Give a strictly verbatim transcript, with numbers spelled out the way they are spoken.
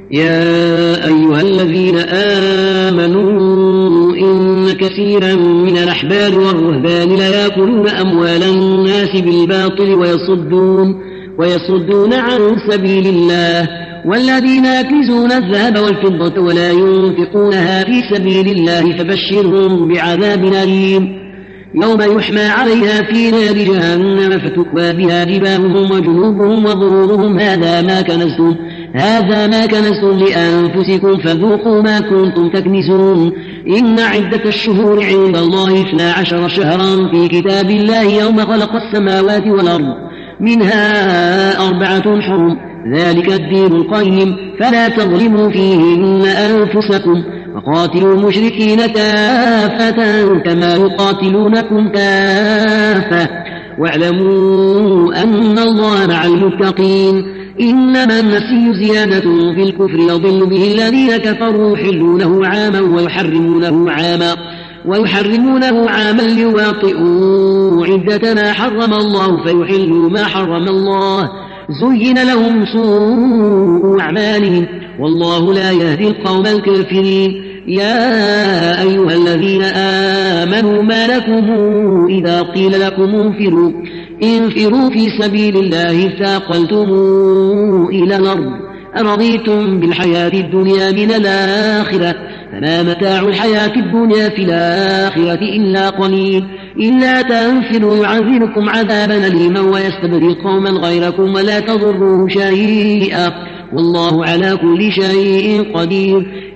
يا أيها الذين آمنوا إن كثيرا من الأحبار والرهبان ليأكلون أموال الناس بالباطل ويصدون, ويصدون عن سبيل الله والذين يكنزون الذهب والفضة ولا ينفقونها في سبيل الله فبشرهم بعذاب أليم يوم يحمى عليها في نار جهنم فتكوى بها جباههم وجنوبهم وظهورهم هذا ما كنزتم هذا ما كنزتم لأنفسكم فذوقوا ما كنتم تكنزون إن عدة الشهور عند الله اثنا عشر شهرا في كتاب الله يوم خلق السماوات والأرض منها أربعة حرم ذلك الدين القيم فلا تظلموا فيهن أنفسكم وقاتلوا المشركين كافة كما يقاتلونكم كافة واعلموا أن الله مع المتقين إنما النسي زيادة في الكفر يضل به الذين كفروا يحلونه عاما ويحرمونه عاما ويحرمونه عاما ليواطئوا عدة ما حرم الله فيحلوا ما حرم الله زين لهم سوء أعمالهم والله لا يهدي القوم الكافرين يا أيها الذين آمنوا ما لكم إذا قيل لكم انفروا انفروا في سبيل الله ثاقلتم إلى الأرض أرضيتم بالحياة الدنيا من الآخرة فما متاع الحياة الدنيا في الآخرة إلا قليل إلا تنفروا يعذبكم عذابا أليما ويستبدل قوما غيركم ولا تضروه شيئا والله على كل شيء قدير